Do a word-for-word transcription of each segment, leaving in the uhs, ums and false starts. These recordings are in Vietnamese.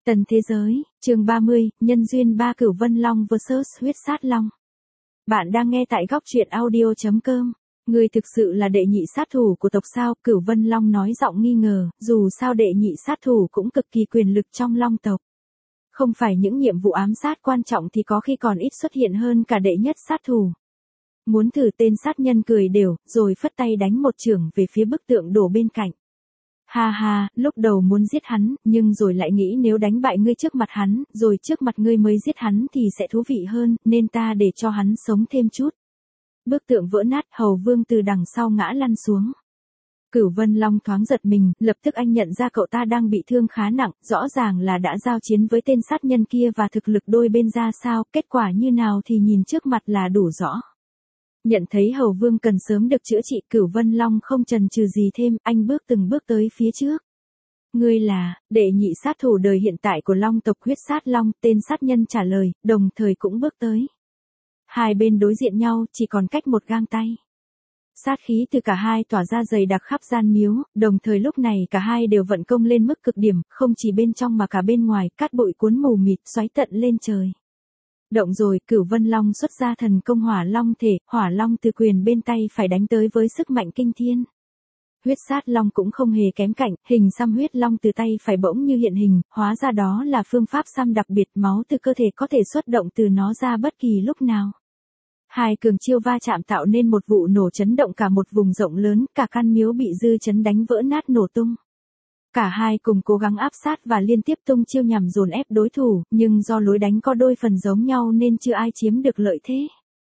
Tần Thế Giới, chương ba mươi, Nhân duyên ba Cửu Vân Long versus Huyết Sát Long. Bạn đang nghe tại góc truyện audio chấm com. Ngươi thực sự là đệ nhị sát thủ của tộc sao? Cửu Vân Long nói giọng nghi ngờ, dù sao đệ nhị sát thủ cũng cực kỳ quyền lực trong Long tộc. Không phải những nhiệm vụ ám sát quan trọng thì có khi còn ít xuất hiện hơn cả đệ nhất sát thủ. Muốn thử, tên sát nhân cười đều, rồi phất tay đánh một chưởng về phía bức tượng đổ bên cạnh. Ha ha, lúc đầu muốn giết hắn, nhưng rồi lại nghĩ nếu đánh bại ngươi trước mặt hắn, rồi trước mặt ngươi mới giết hắn thì sẽ thú vị hơn, nên ta để cho hắn sống thêm chút. Bức tượng vỡ nát, Hầu Vương từ đằng sau ngã lăn xuống. Cửu Vân Long thoáng giật mình, lập tức anh nhận ra cậu ta đang bị thương khá nặng, rõ ràng là đã giao chiến với tên sát nhân kia và thực lực đôi bên ra sao, kết quả như nào thì nhìn trước mặt là đủ rõ. Nhận thấy Hầu Vương cần sớm được chữa trị, Cửu Vân Long không chần chừ gì thêm, anh bước từng bước tới phía trước. Ngươi là, đệ nhị sát thủ đời hiện tại của Long tộc Huyết Sát Long, tên sát nhân trả lời, đồng thời cũng bước tới. Hai bên đối diện nhau, chỉ còn cách một gang tay. Sát khí từ cả hai tỏa ra dày đặc khắp gian miếu, đồng thời lúc này cả hai đều vận công lên mức cực điểm, không chỉ bên trong mà cả bên ngoài, cát bụi cuốn mù mịt xoáy tận lên trời. Động rồi, Cửu Vân Long xuất ra thần công Hỏa Long thể, Hỏa Long từ quyền bên tay phải đánh tới với sức mạnh kinh thiên. Huyết Sát Long cũng không hề kém cạnh, hình xăm huyết long từ tay phải bỗng như hiện hình, hóa ra đó là phương pháp xăm đặc biệt, máu từ cơ thể có thể xuất động từ nó ra bất kỳ lúc nào. Hai cường chiêu va chạm tạo nên một vụ nổ chấn động cả một vùng rộng lớn, cả căn miếu bị dư chấn đánh vỡ nát nổ tung. Cả hai cùng cố gắng áp sát và liên tiếp tung chiêu nhằm dồn ép đối thủ, nhưng do lối đánh có đôi phần giống nhau nên chưa ai chiếm được lợi thế.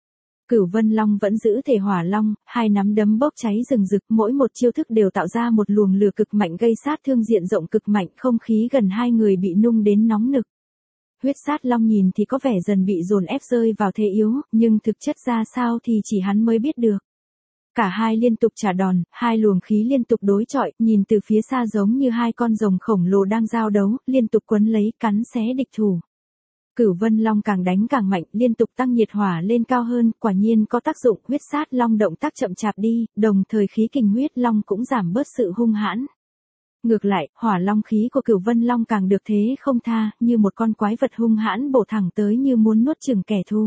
Cửu Vân Long vẫn giữ thể Hỏa Long, hai nắm đấm bốc cháy rừng rực, mỗi một chiêu thức đều tạo ra một luồng lửa cực mạnh gây sát thương diện rộng cực mạnh, không khí gần hai người bị nung đến nóng nực. Huyết Sát Long nhìn thì có vẻ dần bị dồn ép rơi vào thế yếu, nhưng thực chất ra sao thì chỉ hắn mới biết được. Cả hai liên tục trả đòn, hai luồng khí liên tục đối chọi, nhìn từ phía xa giống như hai con rồng khổng lồ đang giao đấu, liên tục quấn lấy, cắn xé địch thủ. Cửu Vân Long càng đánh càng mạnh, liên tục tăng nhiệt hỏa lên cao hơn, quả nhiên có tác dụng. Huyết Sát Long động tác chậm chạp đi, đồng thời khí kình huyết long cũng giảm bớt sự hung hãn. Ngược lại, Hỏa Long khí của Cửu Vân Long càng được thế không tha, như một con quái vật hung hãn bổ thẳng tới như muốn nuốt chửng kẻ thù.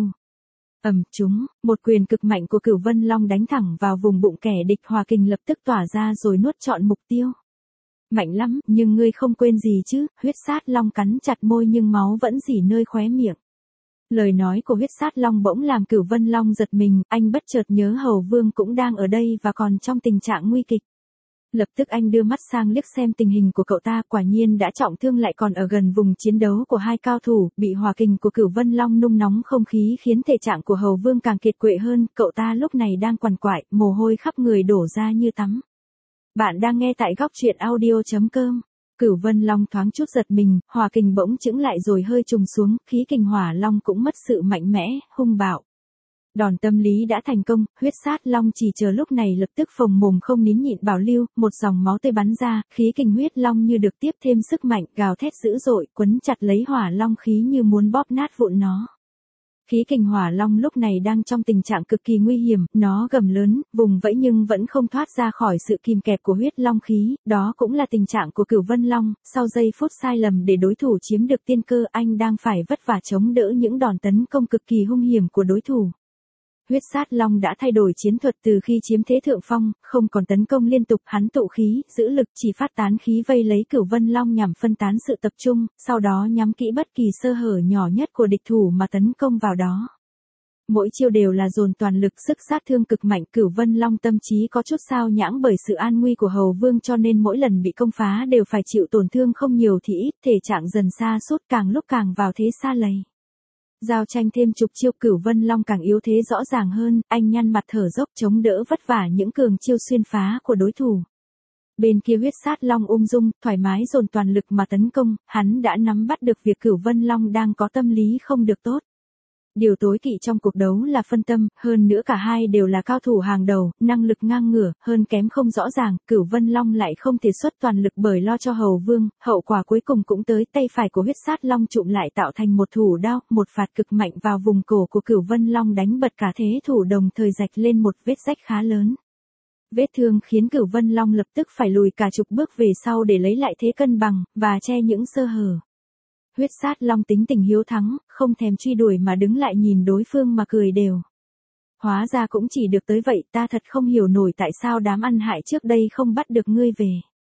Ầm chúng, một quyền cực mạnh của Cửu Vân Long đánh thẳng vào vùng bụng kẻ địch, hỏa kình lập tức tỏa ra rồi nuốt trọn mục tiêu. Mạnh lắm, nhưng ngươi không quên gì chứ? Huyết Sát Long cắn chặt môi nhưng máu vẫn rỉ nơi khóe miệng. Lời nói của Huyết Sát Long bỗng làm Cửu Vân Long giật mình, anh bất chợt nhớ Hầu Vương cũng đang ở đây và còn trong tình trạng nguy kịch. Lập tức anh đưa mắt sang liếc xem tình hình của cậu ta, quả nhiên đã trọng thương lại còn ở gần vùng chiến đấu của hai cao thủ, bị hỏa kình của Cửu Vân Long nung nóng không khí khiến thể trạng của Hầu Vương càng kiệt quệ hơn, cậu ta lúc này đang quằn quại, mồ hôi khắp người đổ ra như tắm. Bạn đang nghe tại góc truyện audio chấm com. Cửu Vân Long thoáng chút giật mình, hỏa kình bỗng chững lại rồi hơi trùng xuống, khí kình Hỏa Long cũng mất sự mạnh mẽ, hung bạo. Đòn tâm lý đã thành công, Huyết Sát Long chỉ chờ lúc này lập tức phồng mồm không nín nhịn bảo lưu, một dòng máu tươi bắn ra, khí kình huyết long như được tiếp thêm sức mạnh, gào thét dữ dội, quấn chặt lấy Hỏa Long khí như muốn bóp nát vụn nó. Khí kình Hỏa Long lúc này đang trong tình trạng cực kỳ nguy hiểm, nó gầm lớn, vùng vẫy nhưng vẫn không thoát ra khỏi sự kìm kẹp của huyết long khí, đó cũng là tình trạng của Cửu Vân Long, sau giây phút sai lầm để đối thủ chiếm được tiên cơ, anh đang phải vất vả chống đỡ những đòn tấn công cực kỳ hung hiểm của đối thủ. Huyết Sát Long đã thay đổi chiến thuật từ khi chiếm thế thượng phong, không còn tấn công liên tục, hắn tụ khí, giữ lực, chỉ phát tán khí vây lấy Cửu Vân Long nhằm phân tán sự tập trung, sau đó nhắm kỹ bất kỳ sơ hở nhỏ nhất của địch thủ mà tấn công vào đó. Mỗi chiêu đều là dồn toàn lực, sức sát thương cực mạnh, Cửu Vân Long tâm trí có chút sao nhãng bởi sự an nguy của Hầu Vương cho nên mỗi lần bị công phá đều phải chịu tổn thương không nhiều thì ít, thể trạng dần sa sút, càng lúc càng vào thế sa lầy. Giao tranh thêm chục chiêu, Cửu Vân Long càng yếu thế rõ ràng hơn, anh nhăn mặt thở dốc chống đỡ vất vả những cường chiêu xuyên phá của đối thủ. Bên kia Huyết Sát Long ung dung, thoải mái dồn toàn lực mà tấn công, hắn đã nắm bắt được việc Cửu Vân Long đang có tâm lý không được tốt. Điều tối kỵ trong cuộc đấu là phân tâm, hơn nữa cả hai đều là cao thủ hàng đầu, năng lực ngang ngửa, hơn kém không rõ ràng, Cửu Vân Long lại không thể xuất toàn lực bởi lo cho Hầu Vương, hậu quả cuối cùng cũng tới, tay phải của Huyết Sát Long trụm lại tạo thành một thủ đao, một phạt cực mạnh vào vùng cổ của Cửu Vân Long đánh bật cả thế thủ đồng thời rạch lên một vết rách khá lớn. Vết thương khiến Cửu Vân Long lập tức phải lùi cả chục bước về sau để lấy lại thế cân bằng, và che những sơ hở. Huyết sát long tính tình hiếu thắng, không thèm truy đuổi mà đứng lại nhìn đối phương mà cười đều. Hóa ra cũng chỉ được tới vậy, ta thật không hiểu nổi tại sao đám ăn hại trước đây không bắt được ngươi về.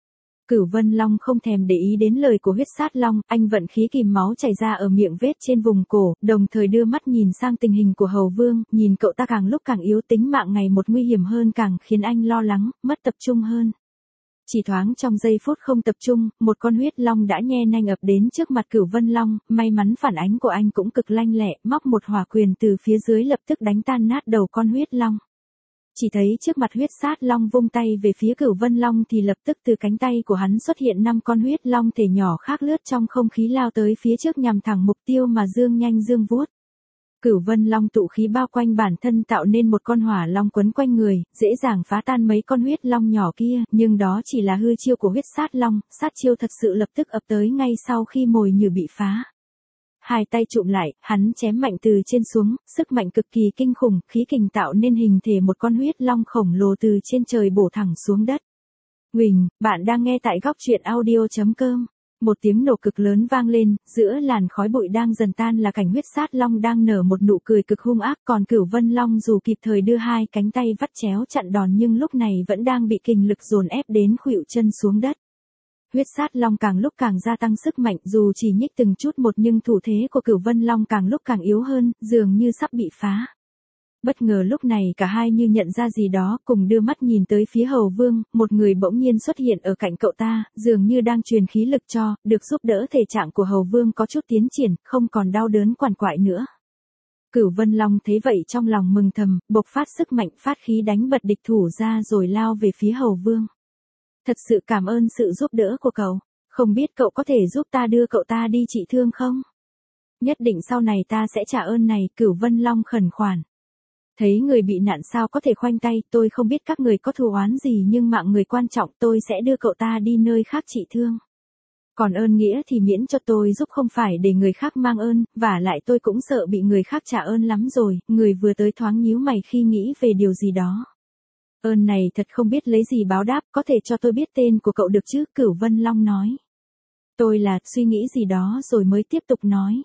Cửu Vân Long không thèm để ý đến lời của huyết sát long, anh vận khí kìm máu chảy ra ở miệng vết trên vùng cổ, đồng thời đưa mắt nhìn sang tình hình của Hầu Vương, nhìn cậu ta càng lúc càng yếu, tính mạng ngày một nguy hiểm hơn, càng khiến anh lo lắng, mất tập trung hơn. Chỉ thoáng trong giây phút không tập trung, một con huyết long đã nhe nanh ập đến trước mặt Cửu Vân Long, may mắn phản ánh của anh cũng cực lanh lẹ, móc một hỏa quyền từ phía dưới lập tức đánh tan nát đầu con huyết long. Chỉ thấy trước mặt huyết sát long vung tay về phía Cửu Vân Long thì lập tức từ cánh tay của hắn xuất hiện năm con huyết long thể nhỏ khác lướt trong không khí lao tới phía trước nhằm thẳng mục tiêu mà dương nhanh dương vuốt. Cửu Vân Long tụ khí bao quanh bản thân tạo nên một con hỏa long quấn quanh người, dễ dàng phá tan mấy con huyết long nhỏ kia, nhưng đó chỉ là hư chiêu của huyết sát long, sát chiêu thật sự lập tức ập tới ngay sau khi mồi nhử bị phá. Hai tay chụm lại, hắn chém mạnh từ trên xuống, sức mạnh cực kỳ kinh khủng, khí kình tạo nên hình thể một con huyết long khổng lồ từ trên trời bổ thẳng xuống đất. Huỳnh, bạn đang nghe tại góc truyện audio chấm com. Một tiếng nổ cực lớn vang lên, giữa làn khói bụi đang dần tan là cảnh huyết sát long đang nở một nụ cười cực hung ác, còn Cửu Vân Long dù kịp thời đưa hai cánh tay vắt chéo chặn đòn nhưng lúc này vẫn đang bị kình lực dồn ép đến khuỵu chân xuống đất. Huyết sát long càng lúc càng gia tăng sức mạnh, dù chỉ nhích từng chút một nhưng thủ thế của Cửu Vân Long càng lúc càng yếu hơn, dường như sắp bị phá. Bất ngờ lúc này cả hai như nhận ra gì đó, cùng đưa mắt nhìn tới phía Hầu Vương, một người bỗng nhiên xuất hiện ở cạnh cậu ta, dường như đang truyền khí lực cho, được giúp đỡ thể trạng của Hầu Vương có chút tiến triển, không còn đau đớn quằn quại nữa. Cửu Vân Long thấy vậy trong lòng mừng thầm, bộc phát sức mạnh phát khí đánh bật địch thủ ra rồi lao về phía Hầu Vương. Thật sự cảm ơn sự giúp đỡ của cậu, không biết cậu có thể giúp ta đưa cậu ta đi trị thương không? Nhất định sau này ta sẽ trả ơn này, Cửu Vân Long khẩn khoản. Thấy người bị nạn sao có thể khoanh tay, tôi không biết các người có thù oán gì nhưng mạng người quan trọng, tôi sẽ đưa cậu ta đi nơi khác trị thương. Còn ơn nghĩa thì miễn cho tôi giúp, không phải để người khác mang ơn, và lại tôi cũng sợ bị người khác trả ơn lắm rồi. Người vừa tới thoáng nhíu mày khi nghĩ về điều gì đó. Ơn này thật không biết lấy gì báo đáp, có thể cho tôi biết tên của cậu được chứ? Cửu Vân Long nói. Tôi là, suy nghĩ gì đó rồi mới tiếp tục nói.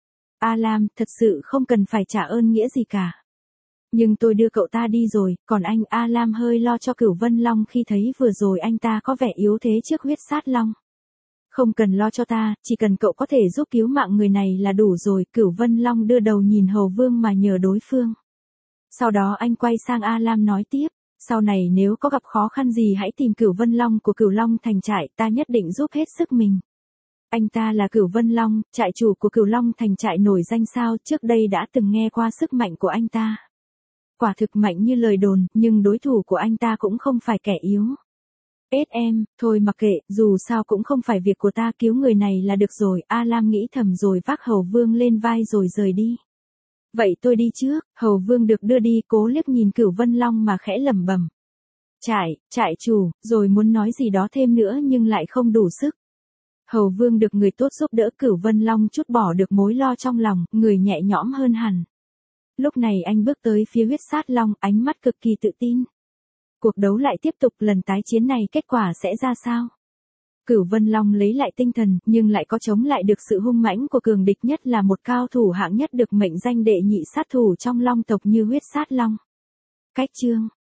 A Lam, thật sự không cần phải trả ơn nghĩa gì cả. Nhưng tôi đưa cậu ta đi rồi, còn anh? A Lam hơi lo cho Cửu Vân Long khi thấy vừa rồi anh ta có vẻ yếu thế trước huyết sát long. Không cần lo cho ta, chỉ cần cậu có thể giúp cứu mạng người này là đủ rồi. Cửu Vân Long đưa đầu nhìn Hầu Vương mà nhờ đối phương. Sau đó anh quay sang A Lam nói tiếp, sau này nếu có gặp khó khăn gì hãy tìm Cửu Vân Long của Cửu Long Thành Trại, ta nhất định giúp hết sức mình. Anh ta là Cửu Vân Long, trại chủ của Cửu Long Thành Trại nổi danh sao? Trước đây đã từng nghe qua sức mạnh của anh ta. Quả thực mạnh như lời đồn, nhưng đối thủ của anh ta cũng không phải kẻ yếu. Ết em, thôi mặc kệ, dù sao cũng không phải việc của ta, cứu người này là được rồi. A Lam nghĩ thầm rồi vác Hầu Vương lên vai rồi rời đi. Vậy tôi đi trước. Hầu Vương được đưa đi, cố liếc nhìn Cửu Vân Long mà khẽ lẩm bẩm. Trại, trại chủ, rồi muốn nói gì đó thêm nữa nhưng lại không đủ sức. Hầu Vương được người tốt giúp đỡ, Cửu Vân Long chút bỏ được mối lo trong lòng, người nhẹ nhõm hơn hẳn. Lúc này anh bước tới phía huyết sát long, ánh mắt cực kỳ tự tin. Cuộc đấu lại tiếp tục, lần tái chiến này kết quả sẽ ra sao? Cửu Vân Long lấy lại tinh thần, nhưng lại có chống lại được sự hung mãnh của cường địch, nhất là một cao thủ hạng nhất được mệnh danh đệ nhị sát thủ trong long tộc như huyết sát long. Cách chương